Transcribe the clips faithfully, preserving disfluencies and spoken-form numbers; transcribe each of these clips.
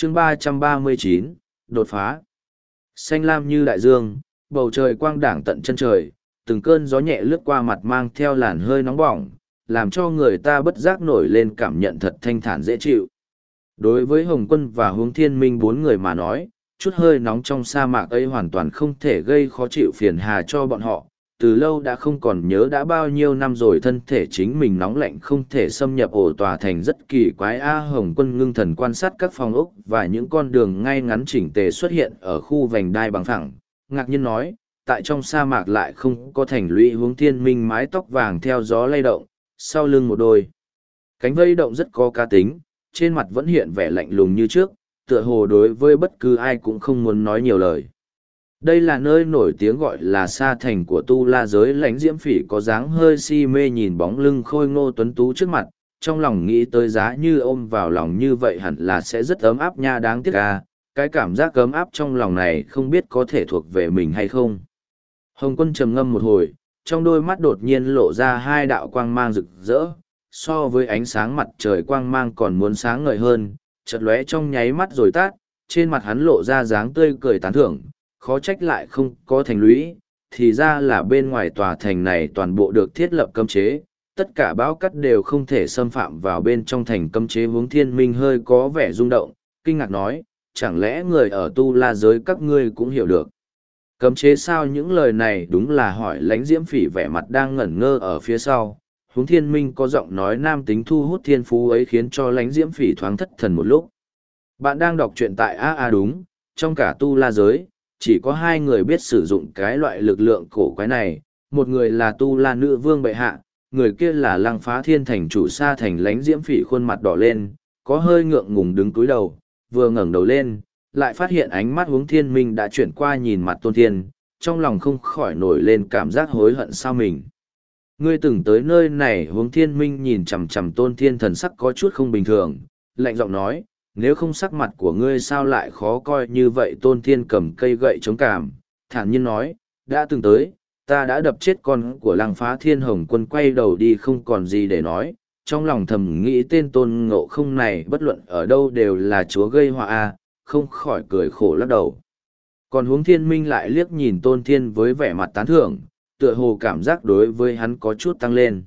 chương ba trăm ba mươi chín, đột phá. Xanh lam như đại dương, bầu trời quang đảng tận chân trời, từng cơn gió nhẹ lướt qua mặt mang theo làn hơi nóng bỏng, làm cho người ta bất giác nổi lên cảm nhận thật thanh thản dễ chịu. Đối với Hồng Quân và Hướng Thiên Minh bốn người mà nói, chút hơi nóng trong sa mạc ấy hoàn toàn không thể gây khó chịu phiền hà cho bọn họ. Từ lâu đã không còn nhớ đã bao nhiêu năm rồi thân thể chính mình nóng lạnh không thể xâm nhập ổ tòa thành rất kỳ quái. A Hồng Quân ngưng thần quan sát các phòng ốc và những con đường ngay ngắn chỉnh tề xuất hiện ở khu vành đai bằng phẳng, ngạc nhiên nói, tại trong sa mạc lại không có thành lũy. Hướng Thiên Minh mái tóc vàng theo gió lay động, sau lưng một đôi cánh vây động rất có cá tính, trên mặt vẫn hiện vẻ lạnh lùng như trước, tựa hồ đối với bất cứ ai cũng không muốn nói nhiều lời. Đây là nơi nổi tiếng gọi là sa thành của tu la giới. Lãnh Diễm Phỉ có dáng hơi si mê nhìn bóng lưng khôi ngô tuấn tú trước mặt, trong lòng nghĩ tới giá như ôm vào lòng như vậy hẳn là sẽ rất ấm áp nha. Đáng tiếc à, cái cảm giác ấm áp trong lòng này không biết có thể thuộc về mình hay không. Hồng Quân trầm ngâm một hồi, trong đôi mắt đột nhiên lộ ra hai đạo quang mang rực rỡ, so với ánh sáng mặt trời quang mang còn muốn sáng ngời hơn, chợt lóe trong nháy mắt rồi tát, trên mặt hắn lộ ra dáng tươi cười tán thưởng, khó trách lại không có thành lũy, thì ra là bên ngoài tòa thành này toàn bộ được thiết lập cấm chế, tất cả bão cắt đều không thể xâm phạm vào bên trong thành cấm chế. Hướng Thiên Minh hơi có vẻ rung động, kinh ngạc nói, chẳng lẽ người ở tu la giới các ngươi cũng hiểu được cấm chế sao? Những lời này đúng là hỏi Lãnh Diễm Phỉ vẻ mặt đang ngẩn ngơ ở phía sau. Hướng Thiên Minh có giọng nói nam tính thu hút thiên phú ấy khiến cho Lãnh Diễm Phỉ thoáng thất thần một lúc. Bạn đang đọc truyện tại a a đúng, trong cả tu la giới, chỉ có hai người biết sử dụng cái loại lực lượng cổ quái này, một người là tu la nữ vương bệ hạ, người kia là Lăng Phá Thiên thành chủ Sa Thành. Lãnh Diễm Phỉ khuôn mặt đỏ lên, có hơi ngượng ngùng đứng cúi đầu, vừa ngẩng đầu lên, lại phát hiện ánh mắt Hướng Thiên Minh đã chuyển qua nhìn mặt Tôn Thiên, trong lòng không khỏi nổi lên cảm giác hối hận sao mình. Ngươi từng tới nơi này? Hướng Thiên Minh nhìn chằm chằm Tôn Thiên, thần sắc có chút không bình thường, lạnh giọng nói, nếu không sắc mặt của ngươi sao lại khó coi như vậy? Tôn Thiên cầm cây gậy chống cảm, thản nhiên nói, đã từng tới, ta đã đập chết con của Lăng Phá Thiên. Hồng Quân quay đầu đi không còn gì để nói, trong lòng thầm nghĩ tên Tôn Ngộ Không này bất luận ở đâu đều là chúa gây họa a, không khỏi cười khổ lắc đầu. Còn Hướng Thiên Minh lại liếc nhìn Tôn Thiên với vẻ mặt tán thưởng, tựa hồ cảm giác đối với hắn có chút tăng lên.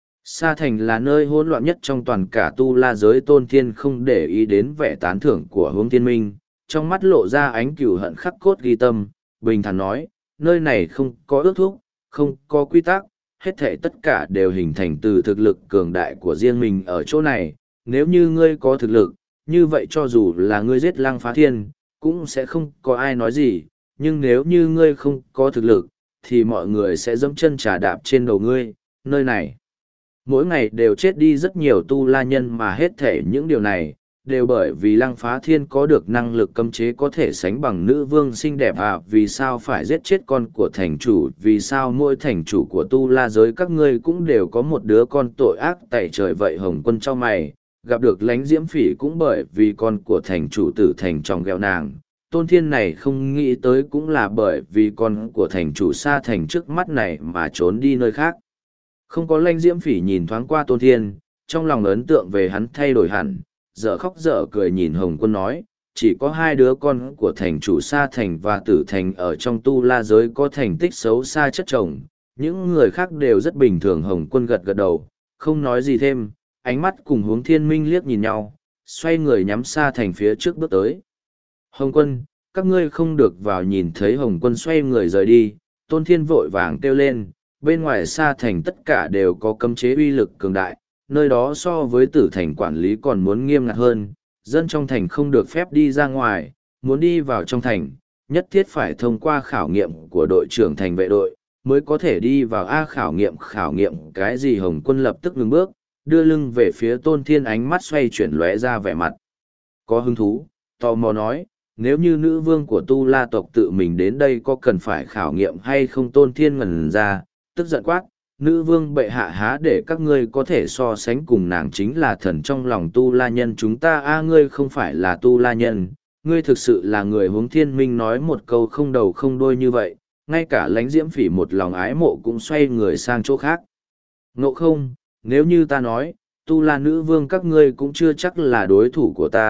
Sa Thành là nơi hỗn loạn nhất trong toàn cả tu la giới. Tôn Thiên không để ý đến vẻ tán thưởng của Hướng Thiên Minh, trong mắt lộ ra ánh cừu hận khắc cốt ghi tâm, bình thản nói, nơi này không có ước thúc, không có quy tắc, hết thảy tất cả đều hình thành từ thực lực cường đại của riêng mình ở chỗ này. Nếu như ngươi có thực lực, như vậy cho dù là ngươi giết Lăng Phá Thiên, cũng sẽ không có ai nói gì, nhưng nếu như ngươi không có thực lực, thì mọi người sẽ dẫm chân trà đạp trên đầu ngươi. Nơi này mỗi ngày đều chết đi rất nhiều tu la nhân, mà hết thể những điều này đều bởi vì Lăng Phá Thiên có được năng lực cấm chế có thể sánh bằng nữ vương xinh đẹp à. Vì sao phải giết chết con của thành chủ? Vì sao mỗi thành chủ của tu la giới các ngươi cũng đều có một đứa con tội ác tày trời vậy? Hồng Quân cho mày, gặp được Lãnh Diễm Phỉ cũng bởi vì con của thành chủ tử thành trong ghẹo nàng. Tôn Thiên này không nghĩ tới cũng là bởi vì con của thành chủ Sa Thành trước mắt này mà trốn đi nơi khác. Không có. Lãnh Diễm Phỉ nhìn thoáng qua Tôn Thiên, trong lòng ấn tượng về hắn thay đổi hẳn, dở khóc dở cười nhìn Hồng Quân nói, chỉ có hai đứa con của thành chủ Sa Thành và Tử Thành ở trong tu la giới có thành tích xấu xa chất chồng, những người khác đều rất bình thường. Hồng Quân gật gật đầu, không nói gì thêm, ánh mắt cùng Hướng Thiên Minh liếc nhìn nhau, xoay người nhắm Sa Thành phía trước bước tới. Hồng Quân, các ngươi không được vào. Nhìn thấy Hồng Quân xoay người rời đi, Tôn Thiên vội vàng kêu lên, bên ngoài Sa Thành tất cả đều có cấm chế uy lực cường đại, nơi đó so với Tử Thành quản lý còn muốn nghiêm ngặt hơn, dân trong thành không được phép đi ra ngoài, muốn đi vào trong thành, nhất thiết phải thông qua khảo nghiệm của đội trưởng thành vệ đội, mới có thể đi vào. A, khảo nghiệm khảo nghiệm cái gì? Hồng Quân lập tức ngừng bước, đưa lưng về phía Tôn Thiên, ánh mắt xoay chuyển lóe ra vẻ mặt có hứng thú, tò mò nói, nếu như nữ vương của tu la tộc tự mình đến đây có cần phải khảo nghiệm hay không? Tôn Thiên ngẩn ra, tức giận quát, nữ vương bệ hạ há để các ngươi có thể so sánh cùng nàng chính là thần trong lòng tu la nhân chúng ta. A, ngươi không phải là tu la nhân, ngươi thực sự là người. Hướng Thiên Minh nói một câu không đầu không đuôi như vậy, ngay cả Lãnh Diễm Phỉ một lòng ái mộ cũng xoay người sang chỗ khác. Ngộ Không, nếu như ta nói, tu la nữ vương các ngươi cũng chưa chắc là đối thủ của ta,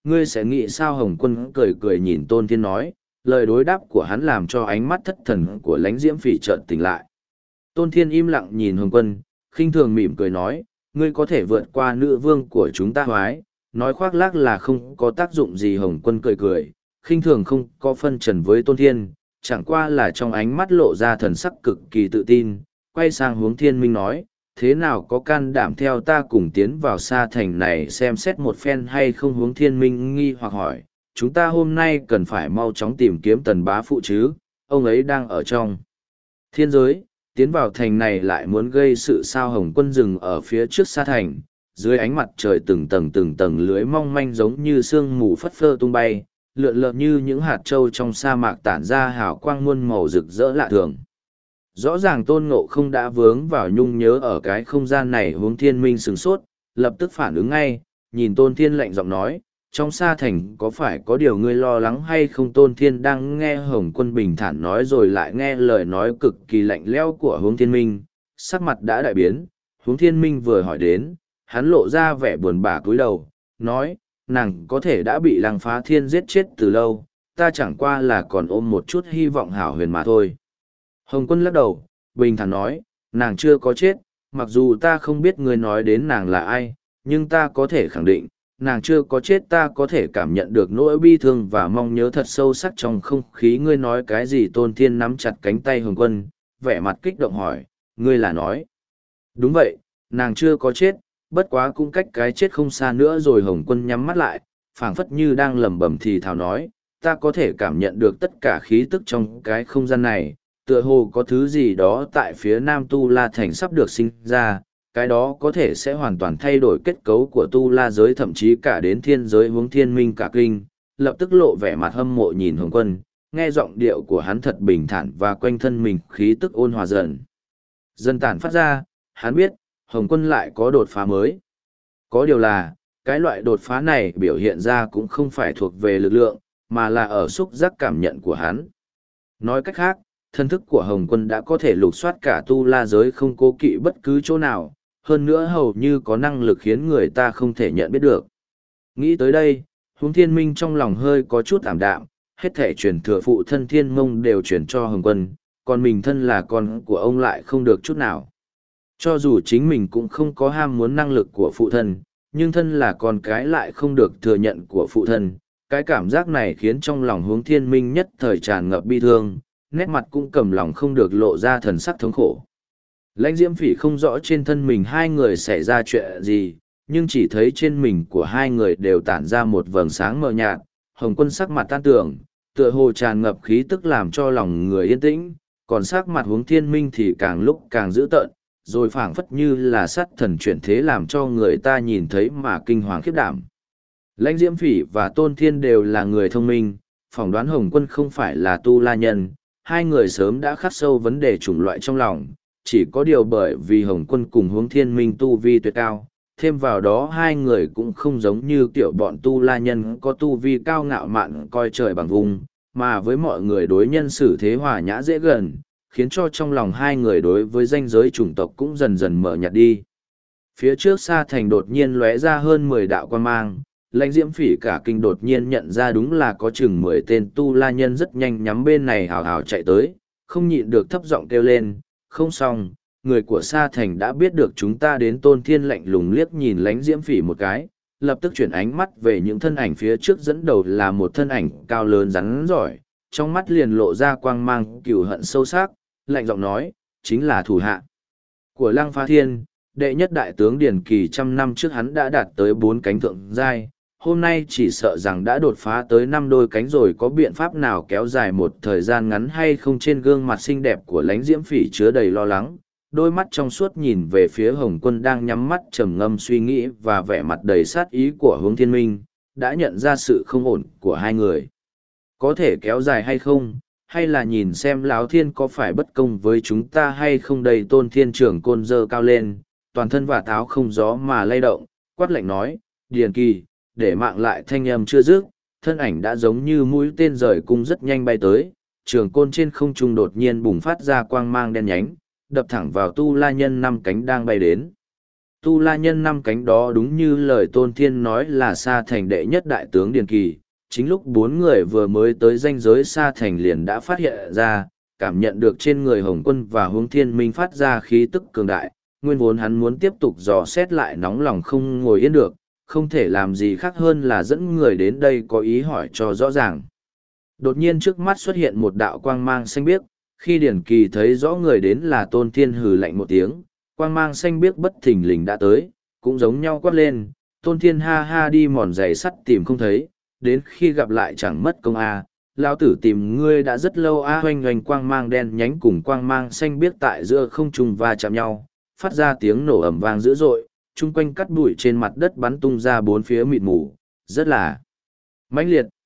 ngươi sẽ nghĩ sao? Hồng Quân cười cười nhìn Tôn Thiên nói, lời đối đáp của hắn làm cho ánh mắt thất thần của Lãnh Diễm Phỉ chợt tỉnh lại. Tôn Thiên im lặng nhìn Hồng Quân, khinh thường mỉm cười nói, ngươi có thể vượt qua nữ vương của chúng ta hoái, nói khoác lác là không có tác dụng gì. Hồng Quân cười cười, khinh thường không có phân trần với Tôn Thiên, chẳng qua là trong ánh mắt lộ ra thần sắc cực kỳ tự tin, quay sang hướng Thiên Minh nói, thế nào có can đảm theo ta cùng tiến vào Sa Thành này xem xét một phen hay không? Hướng Thiên Minh nghi hoặc hỏi, chúng ta hôm nay cần phải mau chóng tìm kiếm Tần bá phụ chứ, ông ấy đang ở trong thiên giới, tiến vào thành này lại muốn gây sự sao? Hồng Quân dừng ở phía trước Sa Thành, dưới ánh mặt trời từng tầng từng tầng lưới mong manh giống như sương mù phất phơ tung bay, lượn lợn như những hạt trâu trong sa mạc tản ra hào quang muôn màu rực rỡ lạ thường. Rõ ràng Tôn Ngộ Không đã vướng vào nhung nhớ ở cái không gian này. Hướng Thiên Minh sửng sốt, lập tức phản ứng ngay, nhìn Tôn Thiên lạnh giọng nói, trong Sa Thành có phải có điều ngươi lo lắng hay không? Tôn Thiên đang nghe Hồng Quân bình thản nói rồi lại nghe lời nói cực kỳ lạnh lẽo của Hướng Thiên Minh, sắc mặt đã đại biến. Hướng Thiên Minh vừa hỏi đến, hắn lộ ra vẻ buồn bã cúi đầu, nói, nàng có thể đã bị Lăng Phá Thiên giết chết từ lâu, ta chẳng qua là còn ôm một chút hy vọng hảo huyền mà thôi. Hồng Quân lắc đầu, bình thản nói, nàng chưa có chết, mặc dù ta không biết ngươi nói đến nàng là ai, nhưng ta có thể khẳng định, nàng chưa có chết. Ta có thể cảm nhận được nỗi bi thương và mong nhớ thật sâu sắc trong không khí. Ngươi nói cái gì? Tôn Thiên nắm chặt cánh tay Hồng Quân, vẻ mặt kích động hỏi, ngươi là nói? Đúng vậy, nàng chưa có chết, bất quá cũng cách cái chết không xa nữa rồi. Hồng Quân nhắm mắt lại, phảng phất như đang lẩm bẩm thì thào nói, ta có thể cảm nhận được tất cả khí tức trong cái không gian này, tựa hồ có thứ gì đó tại phía nam Tu La Thành sắp được sinh ra, cái đó có thể sẽ hoàn toàn thay đổi kết cấu của Tu La giới, thậm chí cả đến thiên giới. Hướng Thiên Minh cả kinh, lập tức lộ vẻ mặt hâm mộ nhìn Hồng Quân, nghe giọng điệu của hắn thật bình thản và quanh thân mình khí tức ôn hòa dần dần tản phát ra, hắn biết Hồng Quân lại có đột phá mới. Có điều là, cái loại đột phá này biểu hiện ra cũng không phải thuộc về lực lượng, mà là ở xúc giác cảm nhận của hắn. Nói cách khác, thân thức của Hồng Quân đã có thể lục soát cả Tu La giới không cố kỵ bất cứ chỗ nào, hơn nữa hầu như có năng lực khiến người ta không thể nhận biết được. Nghĩ tới đây, Hướng Thiên Minh trong lòng hơi có chút ảm đạm, hết thể truyền thừa phụ thân Thiên Mông đều truyền cho Hồng Quân, còn mình thân là con của ông lại không được chút nào. Cho dù chính mình cũng không có ham muốn năng lực của phụ thân, nhưng thân là con cái lại không được thừa nhận của phụ thân. Cái cảm giác này khiến trong lòng Hướng Thiên Minh nhất thời tràn ngập bi thương, nét mặt cũng cầm lòng không được lộ ra thần sắc thống khổ. Lãnh Diễm Phỉ không rõ trên thân mình hai người xảy ra chuyện gì, nhưng chỉ thấy trên mình của hai người đều tản ra một vầng sáng mờ nhạt. Hồng Quân sắc mặt tan tưởng, tựa hồ tràn ngập khí tức làm cho lòng người yên tĩnh, còn sắc mặt Hướng Thiên Minh thì càng lúc càng dữ tợn, rồi phảng phất như là sát thần chuyển thế làm cho người ta nhìn thấy mà kinh hoàng khiếp đảm. Lãnh Diễm Phỉ và Tôn Thiên đều là người thông minh, phỏng đoán Hồng Quân không phải là Tu La nhân, hai người sớm đã khắc sâu vấn đề chủng loại trong lòng, chỉ có điều bởi vì Hồng Quân cùng Hướng Thiên Minh tu vi tuyệt cao, thêm vào đó hai người cũng không giống như kiểu bọn Tu La nhân có tu vi cao ngạo mạn coi trời bằng vùng, mà với mọi người đối nhân xử thế hòa nhã dễ gần, khiến cho trong lòng hai người đối với danh giới chủng tộc cũng dần dần mở nhạt đi. Phía trước Sa Thành đột nhiên lóe ra hơn mười đạo quan mang, Lãnh Diễm Phỉ cả kinh đột nhiên nhận ra đúng là có chừng mười tên Tu La nhân rất nhanh nhắm bên này hào hào chạy tới, không nhịn được thấp giọng kêu lên, không xong, người của Sa Thành đã biết được chúng ta đến. Tôn Thiên lạnh lùng liếc nhìn Lãnh Diễm Phỉ một cái, lập tức chuyển ánh mắt về những thân ảnh phía trước, dẫn đầu là một thân ảnh cao lớn rắn giỏi, trong mắt liền lộ ra quang mang cừu hận sâu sắc, lạnh giọng nói, chính là thủ hạ của Lăng Phá Thiên, đệ nhất đại tướng Điền Kỳ. Trăm năm trước hắn đã đạt tới bốn cánh thượng giai, hôm nay chỉ sợ rằng đã đột phá tới năm đôi cánh rồi. Có biện pháp nào kéo dài một thời gian ngắn hay không? Trên gương mặt xinh đẹp của Lãnh Diễm Phỉ chứa đầy lo lắng, đôi mắt trong suốt nhìn về phía Hồng Quân đang nhắm mắt trầm ngâm suy nghĩ, và vẻ mặt đầy sát ý của Hướng Thiên Minh, đã nhận ra sự không ổn của hai người. Có thể kéo dài hay không, hay là nhìn xem Lão Thiên có phải bất công với chúng ta hay không đây? Tôn Thiên trưởng côn dơ cao lên, toàn thân và táo không gió mà lay động, quát lạnh nói, Điền Kỳ, để mạng lại. Thanh âm chưa dứt, thân ảnh đã giống như mũi tên rời cung rất nhanh bay tới, trường côn trên không trung đột nhiên bùng phát ra quang mang đen nhánh, đập thẳng vào Tu La nhân năm cánh đang bay đến. Tu La Nhân năm cánh đó đúng như lời Tôn Thiên nói là Sa Thành đệ nhất đại tướng Điền Kỳ. Chính lúc bốn người vừa mới tới ranh giới Sa Thành liền đã phát hiện ra, cảm nhận được trên người Hồng Quân và Hướng Thiên Minh phát ra khí tức cường đại. Nguyên vốn hắn muốn tiếp tục dò xét lại nóng lòng không ngồi yên được, không thể làm gì khác hơn là dẫn người đến đây có ý hỏi cho rõ ràng. Đột nhiên trước mắt xuất hiện một đạo quang mang xanh biếc, khi Điển Kỳ thấy rõ người đến là Tôn Thiên hừ lạnh một tiếng, quang mang xanh biếc bất thình lình đã tới, cũng giống nhau quát lên, Tôn Thiên ha ha đi mòn giày sắt tìm không thấy, đến khi gặp lại chẳng mất công a. Lão tử tìm ngươi đã rất lâu a. Hoành hoành quang mang đen nhánh cùng quang mang xanh biếc tại giữa không trung va chạm nhau, phát ra tiếng nổ ầm vang dữ dội, chung quanh cắt bụi trên mặt đất bắn tung ra bốn phía mịt mù, rất là mãnh liệt.